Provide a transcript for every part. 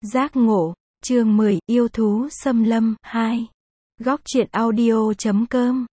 Giác ngộ, chương 10, yêu thú xâm lâm, 2. Góc truyện audio.com.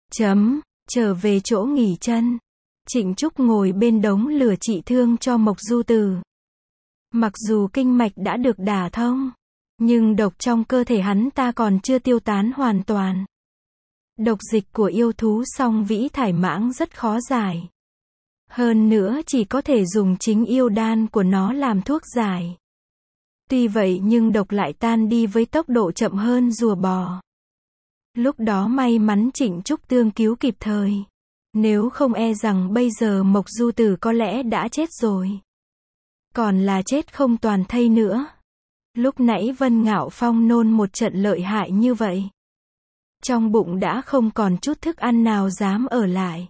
Trở về chỗ nghỉ chân. Trịnh Trúc ngồi bên đống lửa trị thương cho Mộc Du Tử. Mặc dù kinh mạch đã được đả thông, nhưng độc trong cơ thể hắn ta còn chưa tiêu tán hoàn toàn. Độc dịch của yêu thú song vĩ thải mãng rất khó giải. Hơn nữa chỉ có thể dùng chính yêu đan của nó làm thuốc giải. Tuy vậy nhưng độc lại tan đi với tốc độ chậm hơn rùa bò. Lúc đó may mắn Trịnh Trúc tương cứu kịp thời. Nếu không e rằng bây giờ Mộc Du Tử có lẽ đã chết rồi. Còn là chết không toàn thây nữa. Lúc nãy Vân Ngạo Phong nôn một trận lợi hại như vậy. Trong bụng đã không còn chút thức ăn nào dám ở lại.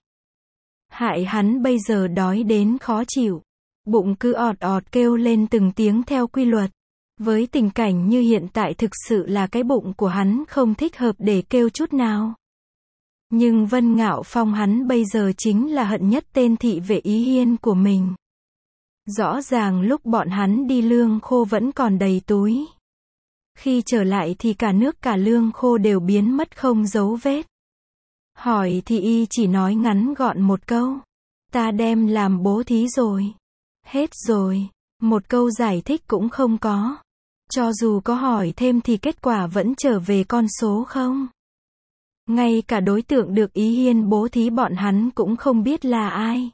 Hại hắn bây giờ đói đến khó chịu. Bụng cứ ọt ọt kêu lên từng tiếng theo quy luật. Với tình cảnh như hiện tại thực sự là cái bụng của hắn không thích hợp để kêu chút nào. Nhưng Vân Ngạo Phong hắn bây giờ chính là hận nhất tên thị vệ Ý Hiên của mình. Rõ ràng lúc bọn hắn đi lương khô vẫn còn đầy túi. Khi trở lại thì cả nước cả lương khô đều biến mất không dấu vết. Hỏi thì y chỉ nói ngắn gọn một câu. Ta đem làm bố thí rồi. Hết rồi. Một câu giải thích cũng không có. Cho dù có hỏi thêm thì kết quả vẫn trở về con số không. Ngay cả đối tượng được Ý Hiên bố thí bọn hắn cũng không biết là ai.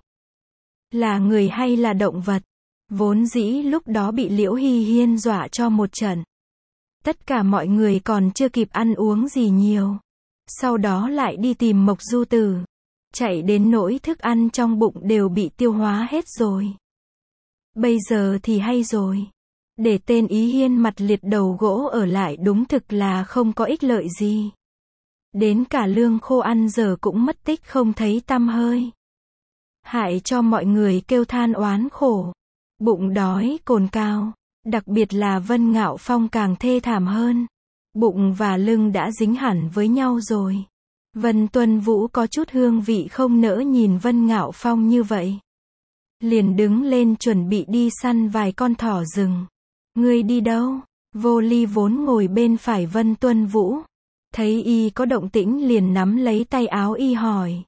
Là người hay là động vật. Vốn dĩ lúc đó bị Liễu Hy Hiên dọa cho một trận. Tất cả mọi người còn chưa kịp ăn uống gì nhiều. Sau đó lại đi tìm Mộc Du Tử. Chạy đến nỗi thức ăn trong bụng đều bị tiêu hóa hết rồi. Bây giờ thì hay rồi. Để tên Ý Hiên mặt liệt đầu gỗ ở lại đúng thực là không có ích lợi gì. Đến cả lương khô ăn giờ cũng mất tích không thấy tăm hơi. Hại cho mọi người kêu than oán khổ. Bụng đói cồn cào. Đặc biệt là Vân Ngạo Phong càng thê thảm hơn. Bụng và lưng đã dính hẳn với nhau rồi. Vân Tuân Vũ có chút hương vị không nỡ nhìn Vân Ngạo Phong như vậy. Liền đứng lên chuẩn bị đi săn vài con thỏ rừng. Ngươi đi đâu? Vô Ly vốn ngồi bên phải Vân Tuân Vũ. Thấy y có động tĩnh liền nắm lấy tay áo y hỏi.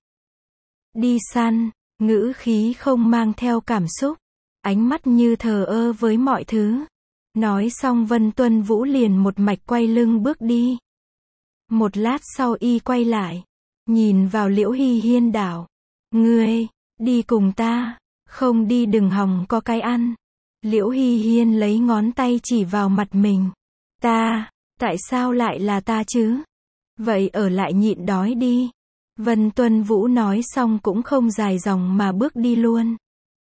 Đi săn, ngữ khí không mang theo cảm xúc. Ánh mắt như thờ ơ với mọi thứ. Nói xong Vân Tuân Vũ liền một mạch quay lưng bước đi. Một lát sau y quay lại. Nhìn vào Liễu Hy Hiên đảo. Ngươi, đi cùng ta. Không đi đừng hòng có cái ăn. Liễu Hy Hiên lấy ngón tay chỉ vào mặt mình. Ta, tại sao lại là ta chứ? Vậy ở lại nhịn đói đi. Vân Tuân Vũ nói xong cũng không dài dòng mà bước đi luôn.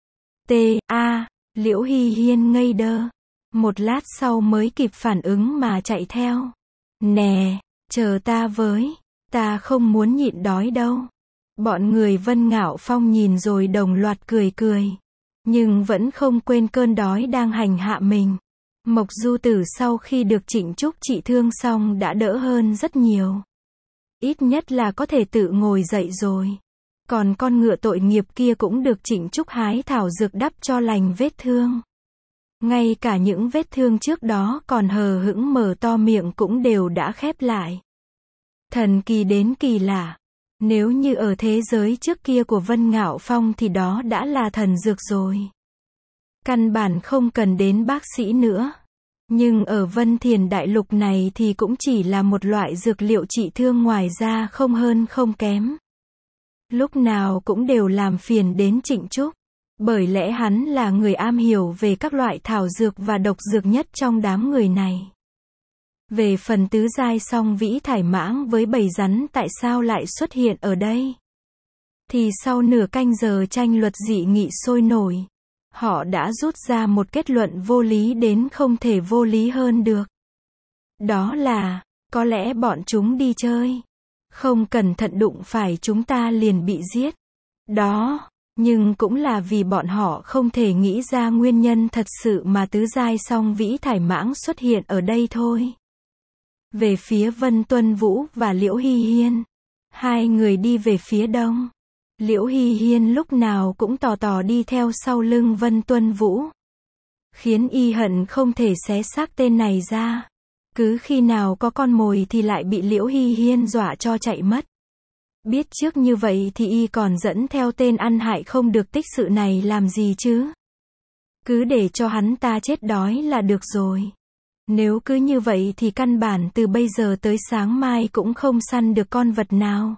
Liễu Hy Hiên ngây đơ. Một lát sau mới kịp phản ứng mà chạy theo. Nè, chờ ta với. Ta không muốn nhịn đói đâu. Bọn người Vân Ngạo Phong nhìn rồi đồng loạt cười cười. Nhưng vẫn không quên cơn đói đang hành hạ mình. Mộc Du Tử sau khi được Trịnh Trúc trị thương xong đã đỡ hơn rất nhiều. Ít nhất là có thể tự ngồi dậy rồi. Còn con ngựa tội nghiệp kia cũng được Trịnh Trúc hái thảo dược đắp cho lành vết thương. Ngay cả những vết thương trước đó còn hờ hững mở to miệng cũng đều đã khép lại. Thần kỳ đến kỳ lạ. Nếu như ở thế giới trước kia của Vân Ngạo Phong thì đó đã là thần dược rồi. Căn bản không cần đến bác sĩ nữa. Nhưng ở Vân Thiền Đại Lục này thì cũng chỉ là một loại dược liệu trị thương ngoài ra không hơn không kém. Lúc nào cũng đều làm phiền đến Trịnh Trúc. Bởi lẽ hắn là người am hiểu về các loại thảo dược và độc dược nhất trong đám người này. Về phần tứ giai song vĩ thải mãng với bầy rắn tại sao lại xuất hiện ở đây? Thì sau nửa canh giờ tranh luật dị nghị sôi nổi. Họ đã rút ra một kết luận vô lý đến không thể vô lý hơn được. Đó là, có lẽ bọn chúng đi chơi. Không cẩn thận đụng phải chúng ta liền bị giết. Đó, nhưng cũng là vì bọn họ không thể nghĩ ra nguyên nhân thật sự mà tứ giai song vĩ thải mãng xuất hiện ở đây thôi. Về phía Vân Tuân Vũ và Liễu Hy Hiên. Hai người đi về phía đông. Liễu Hy Hiên lúc nào cũng tò tò đi theo sau lưng Vân Tuân Vũ. khiến y hận không thể xé xác tên này ra. Cứ khi nào có con mồi thì lại bị Liễu Hy Hiên dọa cho chạy mất. Biết trước như vậy thì y còn dẫn theo tên ăn hại không được tích sự này làm gì chứ? Cứ để cho hắn ta chết đói là được rồi. Nếu cứ như vậy thì căn bản từ bây giờ tới sáng mai cũng không săn được con vật nào.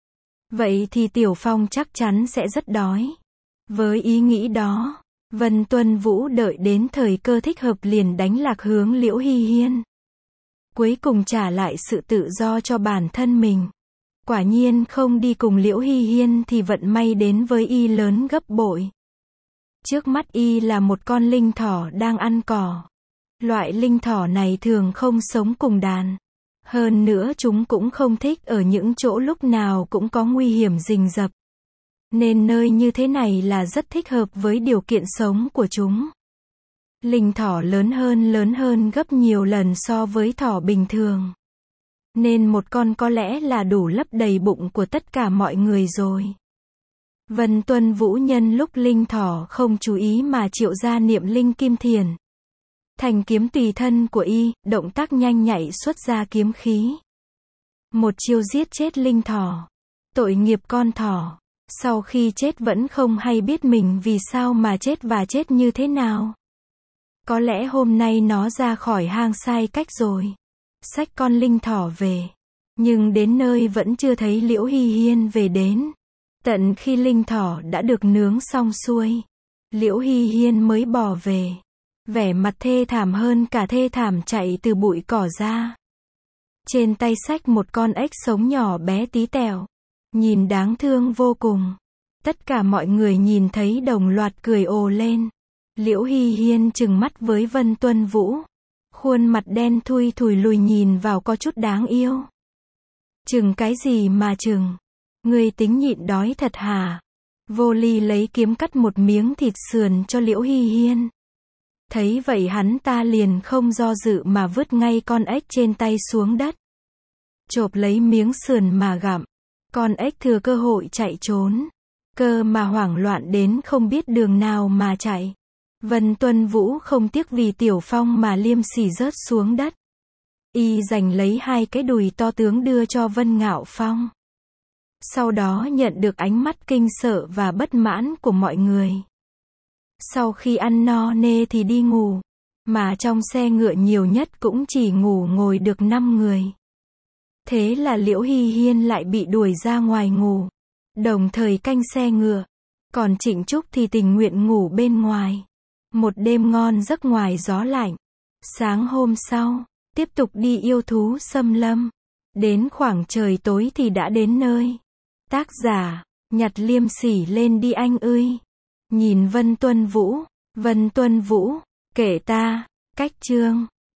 Vậy thì Tiểu Phong chắc chắn sẽ rất đói. Với ý nghĩ đó, Vân Tuân Vũ đợi đến thời cơ thích hợp liền đánh lạc hướng Liễu Hy Hiên. Cuối cùng trả lại sự tự do cho bản thân mình. Quả nhiên không đi cùng Liễu Hy Hiên thì vận may đến với y lớn gấp bội. Trước mắt y là một con linh thỏ đang ăn cỏ. Loại linh thỏ này thường không sống cùng đàn. Hơn nữa chúng cũng không thích ở những chỗ lúc nào cũng có nguy hiểm rình rập. Nên nơi như thế này là rất thích hợp với điều kiện sống của chúng. Linh thỏ lớn hơn gấp nhiều lần so với thỏ bình thường. Nên một con có lẽ là đủ lấp đầy bụng của tất cả mọi người rồi. Vân Tuân Vũ nhân lúc linh thỏ không chú ý mà triệu ra niệm linh kim thiền. Thành kiếm tùy thân của y, động tác nhanh nhạy xuất ra kiếm khí. Một chiêu giết chết linh thỏ. Tội nghiệp con thỏ. Sau khi chết vẫn không hay biết mình vì sao mà chết và chết như thế nào. Có lẽ hôm nay nó ra khỏi hang sai cách rồi. Xách con linh thỏ về. Nhưng đến nơi vẫn chưa thấy Liễu Hy Hiên về đến. Tận khi linh thỏ đã được nướng xong xuôi, Liễu Hy Hiên mới bỏ về. Vẻ mặt thê thảm hơn cả thê thảm chạy từ bụi cỏ ra. Trên tay xách một con ếch sống nhỏ bé tí tẹo. Nhìn đáng thương vô cùng. Tất cả mọi người nhìn thấy đồng loạt cười ồ lên. Liễu Hy Hiên trừng mắt với Vân Tuân Vũ. Khuôn mặt đen thui thủi lùi nhìn vào có chút đáng yêu. Chừng cái gì mà chừng? Ngươi tính nhịn đói thật hả? Vô Ly lấy kiếm cắt một miếng thịt sườn cho Liễu Hy Hiên. Thấy vậy hắn ta liền không do dự mà vứt ngay con ếch trên tay xuống đất. Chộp lấy miếng sườn mà gặm. Con ếch thừa cơ hội chạy trốn. Cơ mà hoảng loạn đến không biết đường nào mà chạy. Vân Tuân Vũ không tiếc vì Tiểu Phong mà liêm sỉ rớt xuống đất. Y giành lấy hai cái đùi to tướng đưa cho Vân Ngạo Phong. Sau đó nhận được ánh mắt kinh sợ và bất mãn của mọi người. Sau khi ăn no nê thì đi ngủ. Mà trong xe ngựa nhiều nhất cũng chỉ ngủ ngồi được 5 người. Thế là Liễu Hy Hiên lại bị đuổi ra ngoài ngủ. Đồng thời canh xe ngựa. Còn Trịnh Trúc thì tình nguyện ngủ bên ngoài. Một đêm ngon giấc ngoài gió lạnh. Sáng hôm sau, tiếp tục đi yêu thú xâm lâm. Đến khoảng trời tối thì đã đến nơi. Tác giả, nhặt liêm sỉ lên đi anh ơi. Nhìn Vân Tuân Vũ, kể ta, cách chương.